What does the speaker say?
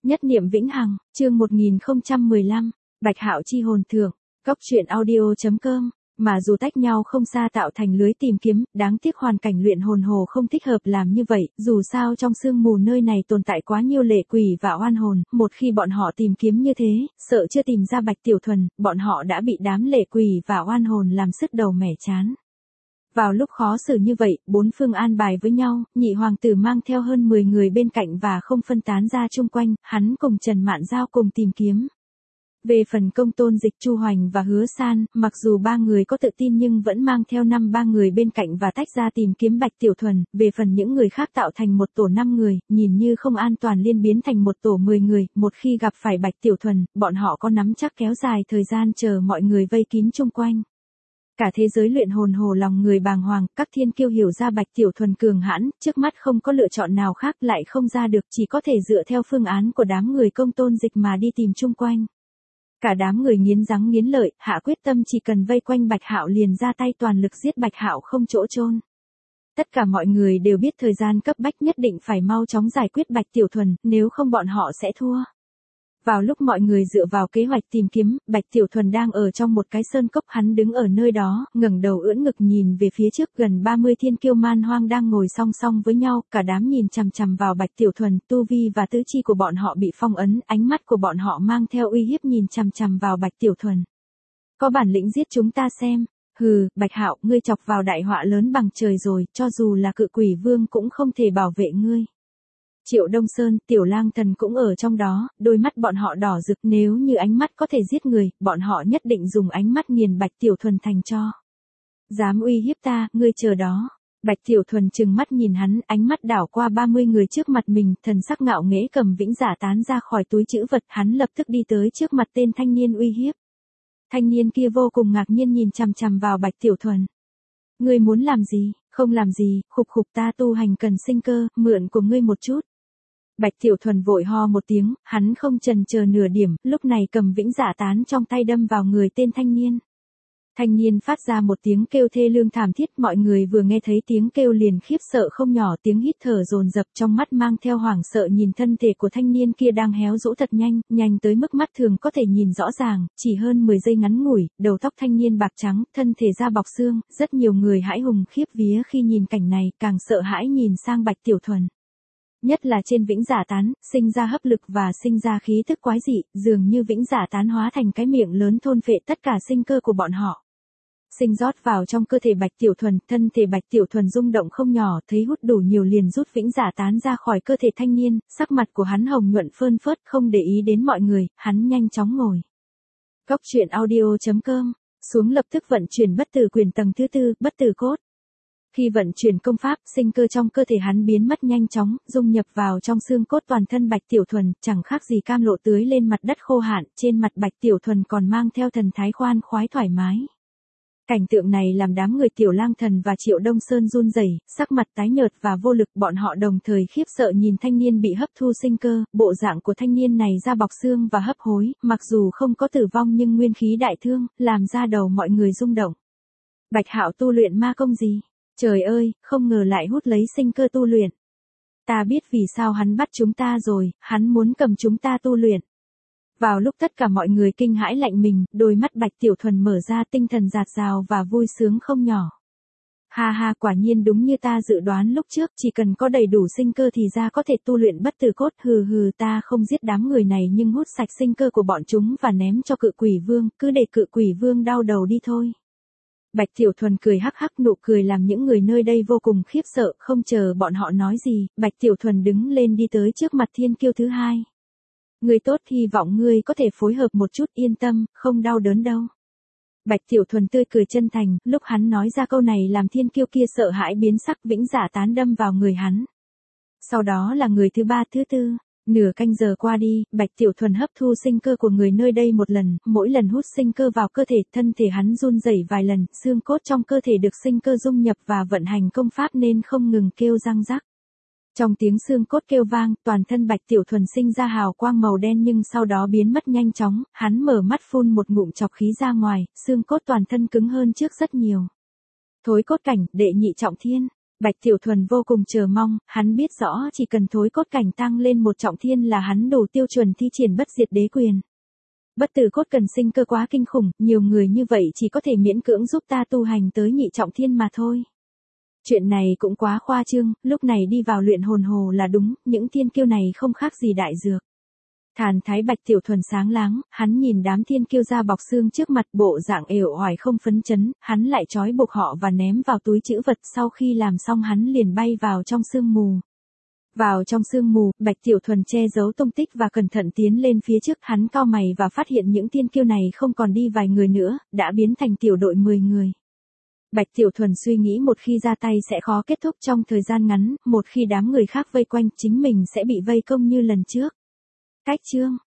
Nhất niệm vĩnh hằng, chương 1015, Bạch Hạo chi hồn thượng, Cốc truyện audio.com. Mà dù tách nhau không xa tạo thành lưới tìm kiếm, đáng tiếc hoàn cảnh luyện hồn hồ không thích hợp làm như vậy, dù sao trong sương mù nơi này tồn tại quá nhiều lệ quỷ và oan hồn, một khi bọn họ tìm kiếm như thế, sợ chưa tìm ra Bạch Tiểu Thuần, bọn họ đã bị đám lệ quỷ và oan hồn làm sứt đầu mẻ chán. Vào lúc khó xử như vậy, bốn phương an bài với nhau, nhị hoàng tử mang theo hơn 10 người bên cạnh và không phân tán ra chung quanh, hắn cùng Trần Mạn Giao cùng tìm kiếm. Về phần Công Tôn Dịch, Chu Hoành và Hứa San, mặc dù ba người có tự tin nhưng vẫn mang theo ba người bên cạnh và tách ra tìm kiếm Bạch Tiểu Thuần, về phần những người khác tạo thành một tổ 5 người, nhìn như không an toàn liên biến thành một tổ 10 người, một khi gặp phải Bạch Tiểu Thuần, bọn họ có nắm chắc kéo dài thời gian chờ mọi người vây kín chung quanh. Cả thế giới luyện hồn hồ lòng người bàng hoàng, các thiên kiêu hiểu ra Bạch Tiểu Thuần cường hãn, trước mắt không có lựa chọn nào khác lại không ra được, chỉ có thể dựa theo phương án của đám người Công Tôn Dịch mà đi tìm chung quanh. Cả đám người nghiến răng nghiến lợi, hạ quyết tâm chỉ cần vây quanh Bạch Hạo liền ra tay toàn lực giết Bạch Hạo không chỗ chôn. Tất cả mọi người đều biết thời gian cấp bách nhất định phải mau chóng giải quyết Bạch Tiểu Thuần, nếu không bọn họ sẽ thua. Vào lúc mọi người dựa vào kế hoạch tìm kiếm, Bạch Tiểu Thuần đang ở trong một cái sơn cốc, hắn đứng ở nơi đó, ngẩng đầu ưỡn ngực nhìn về phía trước, gần 30 thiên kiêu man hoang đang ngồi song song với nhau, cả đám nhìn chằm chằm vào Bạch Tiểu Thuần, tu vi và tứ chi của bọn họ bị phong ấn, ánh mắt của bọn họ mang theo uy hiếp nhìn chằm chằm vào Bạch Tiểu Thuần. Có bản lĩnh giết chúng ta xem. Hừ, Bạch Hạo, ngươi chọc vào đại họa lớn bằng trời rồi, cho dù là Cự Quỷ Vương cũng không thể bảo vệ ngươi. Triệu Đông Sơn, Tiểu Lang Thần cũng ở trong đó, đôi mắt bọn họ đỏ rực, nếu như ánh mắt có thể giết người, bọn họ nhất định dùng ánh mắt nghiền Bạch Tiểu Thuần thành tro. Dám uy hiếp ta, ngươi chờ đó. Bạch Tiểu Thuần trừng mắt nhìn hắn, ánh mắt đảo qua 30 người trước mặt mình, thần sắc ngạo nghễ cầm vĩnh giả tán ra khỏi túi trữ vật, hắn lập tức đi tới trước mặt tên thanh niên uy hiếp. Thanh niên kia vô cùng ngạc nhiên nhìn chằm chằm vào Bạch Tiểu Thuần. Ngươi muốn làm gì? Không làm gì, khục khục, ta tu hành cần sinh cơ, mượn của ngươi một chút. Bạch Tiểu Thuần vội ho một tiếng, hắn không chần chờ nửa điểm, lúc này cầm vĩnh giả tán trong tay đâm vào người tên thanh niên. Thanh niên phát ra một tiếng kêu thê lương thảm thiết, mọi người vừa nghe thấy tiếng kêu liền khiếp sợ không nhỏ, tiếng hít thở dồn dập, trong mắt mang theo hoảng sợ nhìn thân thể của thanh niên kia đang héo rũ thật nhanh, nhanh tới mức mắt thường có thể nhìn rõ ràng, chỉ hơn 10 giây ngắn ngủi, đầu tóc thanh niên bạc trắng, thân thể da bọc xương, rất nhiều người hãi hùng khiếp vía khi nhìn cảnh này, càng sợ hãi nhìn sang Bạch Tiểu Thuần. Nhất là trên vĩnh giả tán, sinh ra hấp lực và sinh ra khí tức quái dị, dường như vĩnh giả tán hóa thành cái miệng lớn thôn phệ tất cả sinh cơ của bọn họ. Sinh rót vào trong cơ thể Bạch Tiểu Thuần, thân thể Bạch Tiểu Thuần rung động không nhỏ, thấy hút đủ nhiều liền rút vĩnh giả tán ra khỏi cơ thể thanh niên, sắc mặt của hắn hồng nhuận phơn phớt, không để ý đến mọi người, hắn nhanh chóng ngồi. Cốc truyện audio.com, xuống lập tức vận chuyển bất tử quyền tầng thứ 4, bất tử cốt. Khi vận chuyển công pháp, sinh cơ trong cơ thể hắn biến mất nhanh chóng, dung nhập vào trong xương cốt toàn thân Bạch Tiểu Thuần, chẳng khác gì cam lộ tưới lên mặt đất khô hạn, trên mặt Bạch Tiểu Thuần còn mang theo thần thái khoan khoái thoải mái. Cảnh tượng này làm đám người Tiểu Lang Thần và Triệu Đông Sơn run rẩy, sắc mặt tái nhợt và vô lực, bọn họ đồng thời khiếp sợ nhìn thanh niên bị hấp thu sinh cơ, bộ dạng của thanh niên này da bọc xương và hấp hối, mặc dù không có tử vong nhưng nguyên khí đại thương, làm ra đầu mọi người rung động. Bạch Hạo tu luyện ma công gì? Trời ơi, không ngờ lại hút lấy sinh cơ tu luyện. Ta biết vì sao hắn bắt chúng ta rồi, hắn muốn cầm chúng ta tu luyện. Vào lúc tất cả mọi người kinh hãi lạnh mình, đôi mắt Bạch Tiểu Thuần mở ra, tinh thần dạt dào và vui sướng không nhỏ. Ha ha, quả nhiên đúng như ta dự đoán lúc trước, chỉ cần có đầy đủ sinh cơ thì ra có thể tu luyện bất tử cốt, hừ hừ, ta không giết đám người này nhưng hút sạch sinh cơ của bọn chúng và ném cho Cự Quỷ Vương, cứ để Cự Quỷ Vương đau đầu đi thôi. Bạch Tiểu Thuần cười hắc hắc, nụ cười làm những người nơi đây vô cùng khiếp sợ, không chờ bọn họ nói gì, Bạch Tiểu Thuần đứng lên đi tới trước mặt thiên kiêu thứ hai. Người tốt, hy vọng ngươi có thể phối hợp một chút, yên tâm, không đau đớn đâu. Bạch Tiểu Thuần tươi cười chân thành, lúc hắn nói ra câu này làm thiên kiêu kia sợ hãi biến sắc, vĩnh giả tán đâm vào người hắn. Sau đó là người thứ ba, thứ tư. Nửa canh giờ qua đi, Bạch Tiểu Thuần hấp thu sinh cơ của người nơi đây một lần, mỗi lần hút sinh cơ vào cơ thể, thân thể hắn run rẩy vài lần, xương cốt trong cơ thể được sinh cơ dung nhập và vận hành công pháp nên không ngừng kêu răng rắc. Trong tiếng xương cốt kêu vang, toàn thân Bạch Tiểu Thuần sinh ra hào quang màu đen nhưng sau đó biến mất nhanh chóng, hắn mở mắt phun một ngụm chọc khí ra ngoài, xương cốt toàn thân cứng hơn trước rất nhiều. Thối cốt cảnh, đệ nhị trọng thiên. Bạch Tiểu Thuần vô cùng chờ mong, hắn biết rõ chỉ cần thối cốt cảnh tăng lên một trọng thiên là hắn đủ tiêu chuẩn thi triển bất diệt đế quyền. Bất tử cốt cần sinh cơ quá kinh khủng, nhiều người như vậy chỉ có thể miễn cưỡng giúp ta tu hành tới nhị trọng thiên mà thôi. Chuyện này cũng quá khoa trương, lúc này đi vào luyện hồn hồ là đúng, những thiên kiêu này không khác gì đại dược. Thàn thái Bạch Tiểu Thuần sáng láng, hắn nhìn đám thiên kiêu ra bọc xương trước mặt bộ dạng uể oải không phấn chấn, hắn lại trói buộc họ và ném vào túi trữ vật, sau khi làm xong hắn liền bay vào trong sương mù. Vào trong sương mù, Bạch Tiểu Thuần che giấu tung tích và cẩn thận tiến lên phía trước, hắn cau mày và phát hiện những thiên kiêu này không còn đi vài người nữa, đã biến thành tiểu đội 10 người. Bạch Tiểu Thuần suy nghĩ một khi ra tay sẽ khó kết thúc trong thời gian ngắn, một khi đám người khác vây quanh chính mình sẽ bị vây công như lần trước. Cách chương